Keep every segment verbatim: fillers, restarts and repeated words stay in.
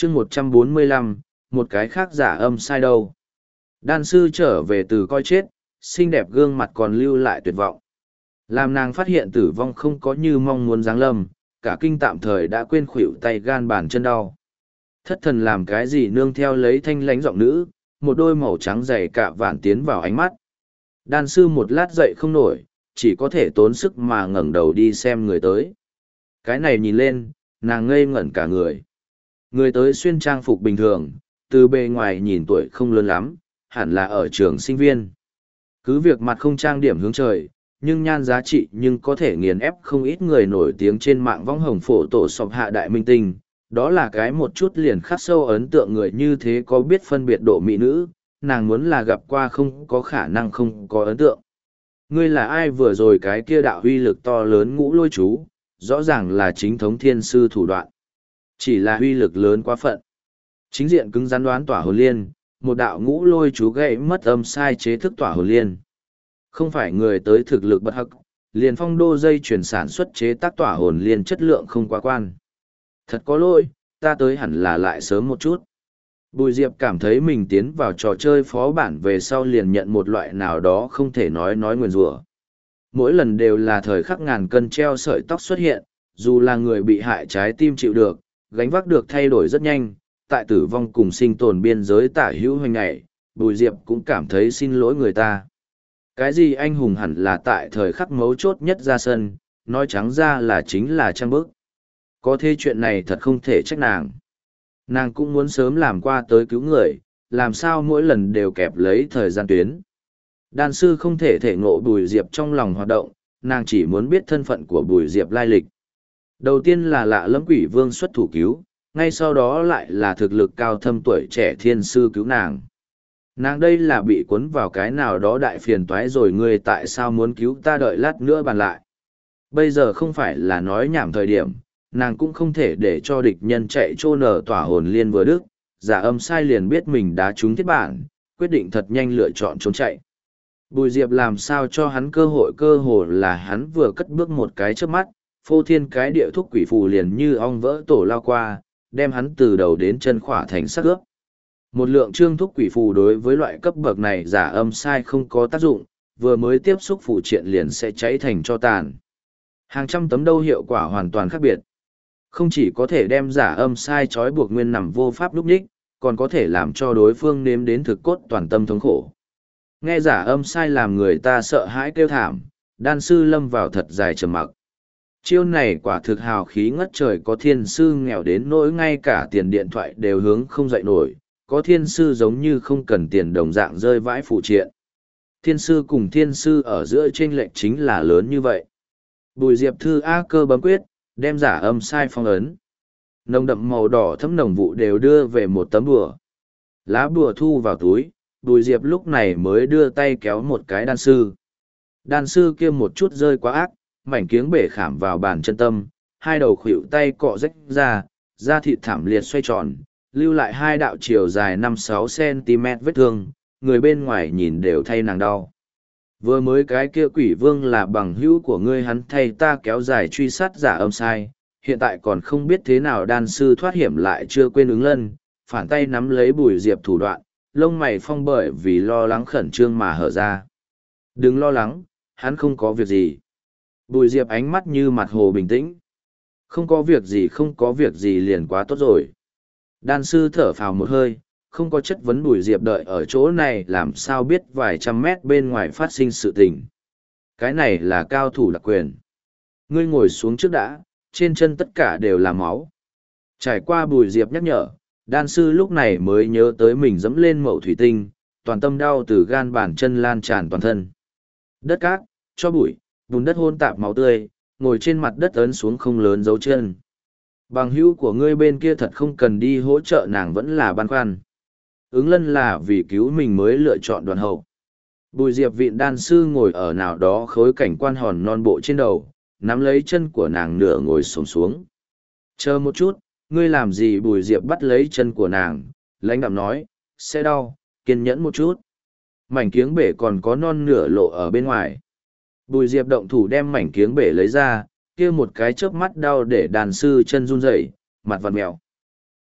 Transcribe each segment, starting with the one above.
chương một trăm bốn mươi lăm, một cái khác giả âm sai đâu. Đan sư trở về từ coi chết, xinh đẹp gương mặt còn lưu lại tuyệt vọng. Làm nàng phát hiện tử vong không có như mong muốn giáng lâm, cả kinh tạm thời đã quên khuỵu tay gan bàn chân đau. Thất thần làm cái gì nương theo lấy thanh lánh giọng nữ, một đôi màu trắng dày cạ vạn tiến vào ánh mắt. Đan sư một lát dậy không nổi, chỉ có thể tốn sức mà ngẩng đầu đi xem người tới. Cái này nhìn lên, nàng ngây ngẩn cả người. Người tới xuyên trang phục bình thường, từ bề ngoài nhìn tuổi không lớn lắm, hẳn là ở trường sinh viên. Cứ việc mặt không trang điểm hướng trời, nhưng nhan giá trị nhưng có thể nghiền ép không ít người nổi tiếng trên mạng võng hồng phổ tổ sọp hạ đại minh tinh. Đó là cái một chút liền khắc sâu ấn tượng người như thế có biết phân biệt độ mỹ nữ, nàng muốn là gặp qua không có khả năng không có ấn tượng. Ngươi là ai vừa rồi cái kia đạo huy lực to lớn ngũ lôi chú, rõ ràng là chính thống thiên sư thủ đoạn. Chỉ là huy lực lớn quá phận. Chính diện cứng rắn đoán tỏa hồn liên, một đạo ngũ lôi chú gãy mất âm sai chế thức tỏa hồn liên. Không phải người tới thực lực bất hắc, liền phong đô dây chuyển sản xuất chế tác tỏa hồn liên chất lượng không quá quan. Thật có lỗi, ta tới hẳn là lại sớm một chút. Bùi Diệp cảm thấy mình tiến vào trò chơi phó bản về sau liền nhận một loại nào đó không thể nói nói nguyền rủa. Mỗi lần đều là thời khắc ngàn cân treo sợi tóc xuất hiện, dù là người bị hại trái tim chịu được, gánh vác được thay đổi rất nhanh, tại tử vong cùng sinh tồn biên giới tả hữu hoành ngày, Bùi Diệp cũng cảm thấy xin lỗi người ta. Cái gì anh hùng hẳn là tại thời khắc mấu chốt nhất ra sân, nói trắng ra là chính là trang bức. Có thế chuyện này thật không thể trách nàng. Nàng cũng muốn sớm làm qua tới cứu người, làm sao mỗi lần đều kẹp lấy thời gian tuyến. Đan sư không thể thể ngộ Bùi Diệp trong lòng hoạt động, nàng chỉ muốn biết thân phận của Bùi Diệp lai lịch. Đầu tiên là lạ lẫm quỷ vương xuất thủ cứu, ngay sau đó lại là thực lực cao thâm tuổi trẻ thiên sư cứu nàng. Nàng đây là bị cuốn vào cái nào đó đại phiền toái rồi, ngươi tại sao muốn cứu ta, đợi lát nữa bàn lại. Bây giờ không phải là nói nhảm thời điểm, nàng cũng không thể để cho địch nhân chạy trô nở tỏa hồn liên vừa đức, giả âm sai liền biết mình đã trúng thiết bản, quyết định thật nhanh lựa chọn trốn chạy. Bùi Diệp làm sao cho hắn cơ hội, cơ hồ là hắn vừa cất bước một cái trước mắt, phô thiên cái địa thúc quỷ phù liền như ong vỡ tổ lao qua, đem hắn từ đầu đến chân khỏa thành sắc ướp. Một lượng trương thúc quỷ phù đối với loại cấp bậc này giả âm sai không có tác dụng, vừa mới tiếp xúc phù triện liền sẽ cháy thành cho tàn. Hàng trăm tấm đâu hiệu quả hoàn toàn khác biệt. Không chỉ có thể đem giả âm sai trói buộc nguyên nằm vô pháp lúc ních, còn có thể làm cho đối phương nếm đến thực cốt toàn tâm thống khổ. Nghe giả âm sai làm người ta sợ hãi kêu thảm, đan sư lâm vào thật dài trầm mặc. Chiêu này quả thực hào khí ngất trời, có thiên sư nghèo đến nỗi ngay cả tiền điện thoại đều hướng không dậy nổi, có thiên sư giống như không cần tiền đồng dạng rơi vãi phụ triện. Thiên sư cùng thiên sư ở giữa chênh lệch chính là lớn như vậy. Bùi Diệp thư A cơ bấm quyết, đem giả âm sai phong ấn. Nồng đậm màu đỏ thấm nồng vụ đều đưa về một tấm bùa. Lá bùa thu vào túi, Bùi Diệp lúc này mới đưa tay kéo một cái đan sư. Đan sư kia một chút rơi quá ác, mảnh kiếng bể khảm vào bàn chân tâm, hai đầu khuỷu tay cọ rách ra, da thịt thảm liệt xoay tròn, lưu lại hai đạo chiều dài năm sáu xăng-ti-mét vết thương, người bên ngoài nhìn đều thay nàng đau. Vừa mới cái kia quỷ vương là bằng hữu của ngươi, hắn thay ta kéo dài truy sát giả âm sai, hiện tại còn không biết thế nào đan sư thoát hiểm lại chưa quên ứng lân, phản tay nắm lấy Bùi Diệp thủ đoạn, lông mày phong bởi vì lo lắng khẩn trương mà hở ra. Đừng lo lắng, hắn không có việc gì. Bùi Diệp ánh mắt như mặt hồ bình tĩnh. Không có việc gì, không có việc gì liền quá tốt rồi. Đan sư thở phào một hơi, không có chất vấn Bùi Diệp đợi ở chỗ này làm sao biết vài trăm mét bên ngoài phát sinh sự tình. Cái này là cao thủ đặc quyền. Ngươi ngồi xuống trước đã, trên chân tất cả đều là máu. Trải qua Bùi Diệp nhắc nhở, đan sư lúc này mới nhớ tới mình dẫm lên mẩu thủy tinh, toàn tâm đau từ gan bàn chân lan tràn toàn thân. Đất cát, cho bụi, bùn đất hôn tạp máu tươi, ngồi trên mặt đất ấn xuống không lớn dấu chân. Bằng hữu của ngươi bên kia thật không cần đi hỗ trợ, nàng vẫn là băn khoăn. Ứng lân là vì cứu mình mới lựa chọn đoàn hậu. Bùi Diệp vịn đan sư ngồi ở nào đó khối cảnh quan hòn non bộ trên đầu, nắm lấy chân của nàng nửa ngồi xổm xuống. Chờ một chút, ngươi làm gì? Bùi Diệp bắt lấy chân của nàng, lãnh đạm nói, sẽ đau, kiên nhẫn một chút. Mảnh kiếng bể còn có non nửa lộ ở bên ngoài. Bùi Diệp động thủ đem mảnh kiếng bể lấy ra, kia một cái chớp mắt đau để đàn sư chân run rẩy, mặt vặn mèo.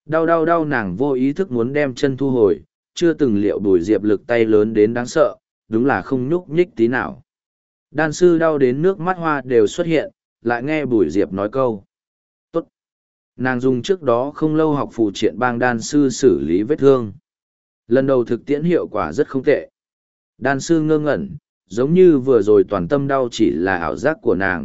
Đau đau đau nàng vô ý thức muốn đem chân thu hồi, chưa từng liệu Bùi Diệp lực tay lớn đến đáng sợ, đúng là không nhúc nhích tí nào. Đan sư đau đến nước mắt hoa đều xuất hiện, lại nghe Bùi Diệp nói câu. Tốt. Nàng dùng trước đó không lâu học phụ triện bang đan sư xử lý vết thương. Lần đầu thực tiễn hiệu quả rất không tệ. Đan sư ngơ ngẩn, giống như vừa rồi toàn tâm đau chỉ là ảo giác của nàng.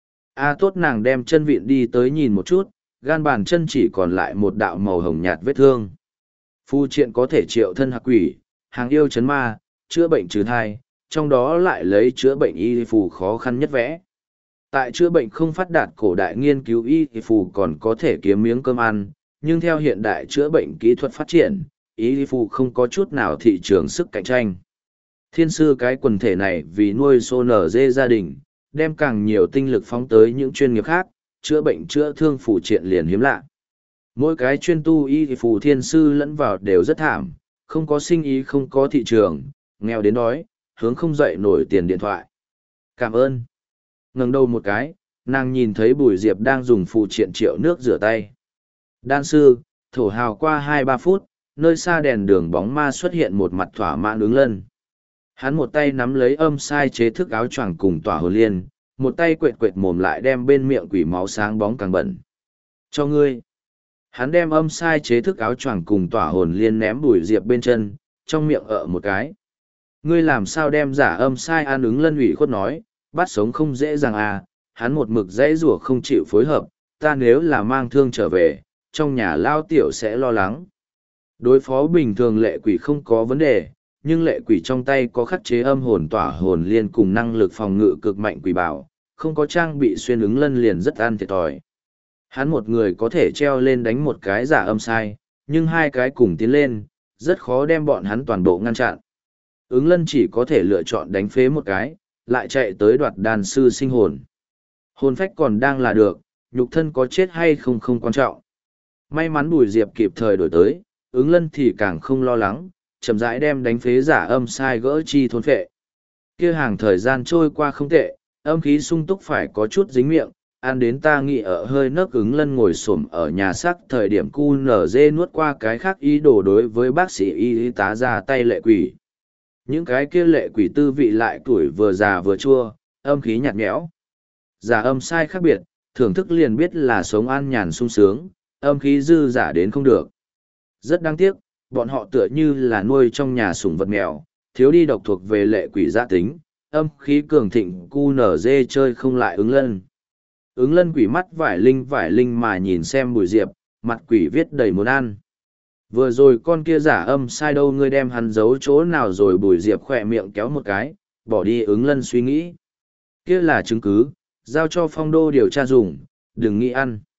A tốt nàng đem chân vịn đi tới nhìn một chút, gan bàn chân chỉ còn lại một đạo màu hồng nhạt vết thương. Phu triện có thể triệu thân hạc quỷ, hàng yêu chấn ma, chữa bệnh trừ thai, trong đó lại lấy chữa bệnh y phù khó khăn nhất vẽ. Tại chữa bệnh không phát đạt cổ đại nghiên cứu y phù còn có thể kiếm miếng cơm ăn, nhưng theo hiện đại chữa bệnh kỹ thuật phát triển, y phù không có chút nào thị trường sức cạnh tranh. Thiên sư cái quần thể này vì nuôi xô nở dê gia đình, đem càng nhiều tinh lực phóng tới những chuyên nghiệp khác, chữa bệnh chữa thương phù triện liền hiếm lạ. Mỗi cái chuyên tu y phù thiên sư lẫn vào đều rất thảm, không có sinh ý không có thị trường, nghèo đến đói, hướng không dậy nổi tiền điện thoại. Cảm ơn. Ngẩng đầu một cái, nàng nhìn thấy Bùi Diệp đang dùng phù triện triệu nước rửa tay. Đan sư, thổ hào qua hai ba phút, nơi xa đèn đường bóng ma xuất hiện một mặt thỏa mãn ứng lân. Hắn một tay nắm lấy âm sai chế thức áo choàng cùng tỏa hồn liên, một tay quệt quệt mồm lại đem bên miệng quỷ máu sáng bóng càng bẩn. Cho ngươi. Hắn đem âm sai chế thức áo choàng cùng tỏa hồn liên ném Bùi Diệp bên chân, trong miệng ợ một cái. Ngươi làm sao đem giả âm sai an ứng lân ủy khuất nói, bắt sống không dễ dàng à, hắn một mực dãy rủa không chịu phối hợp, ta nếu là mang thương trở về, trong nhà lao tiểu sẽ lo lắng. Đối phó bình thường lệ quỷ không có vấn đề, nhưng lệ quỷ trong tay có khắc chế âm hồn tỏa hồn liên cùng năng lực phòng ngự cực mạnh quỷ bảo, không có trang bị xuyên ứng lân liền rất ăn thiệt thòi. Hắn một người có thể treo lên đánh một cái giả âm sai, nhưng hai cái cùng tiến lên, rất khó đem bọn hắn toàn bộ ngăn chặn. Ứng lân chỉ có thể lựa chọn đánh phế một cái, lại chạy tới đoạt đàn sư sinh hồn. Hồn phách còn đang là được, nhục thân có chết hay không không quan trọng. May mắn Bùi Diệp kịp thời đổi tới, ứng lân thì càng không lo lắng, chậm rãi đem đánh phế giả âm sai gỡ chi thôn phệ. Kia hàng thời gian trôi qua không tệ, âm khí sung túc phải có chút dính miệng, ăn đến ta nghĩ ở hơi nấc ứng lân ngồi xổm ở nhà xác thời điểm cu nở dê nuốt qua cái khác ý đồ đối với bác sĩ y tá ra tay lệ quỷ. Những cái kia lệ quỷ tư vị lại tuổi vừa già vừa chua, âm khí nhạt nhẽo. Giả âm sai khác biệt, thưởng thức liền biết là sống an nhàn sung sướng, âm khí dư giả đến không được. Rất đáng tiếc, bọn họ tựa như là nuôi trong nhà sủng vật mèo, thiếu đi độc thuộc về lệ quỷ gia tính, âm khí cường thịnh cu nở dê chơi không lại ứng lân. Ứng lân quỷ mắt vải linh vải linh mà nhìn xem Bùi Diệp, mặt quỷ viết đầy muốn ăn. Vừa rồi con kia giả âm sai đâu ngươi đem hắn giấu chỗ nào rồi Bùi Diệp khỏe miệng kéo một cái, bỏ đi ứng lân suy nghĩ. Kia là chứng cứ, giao cho phong đô điều tra dùng, đừng nghĩ ăn.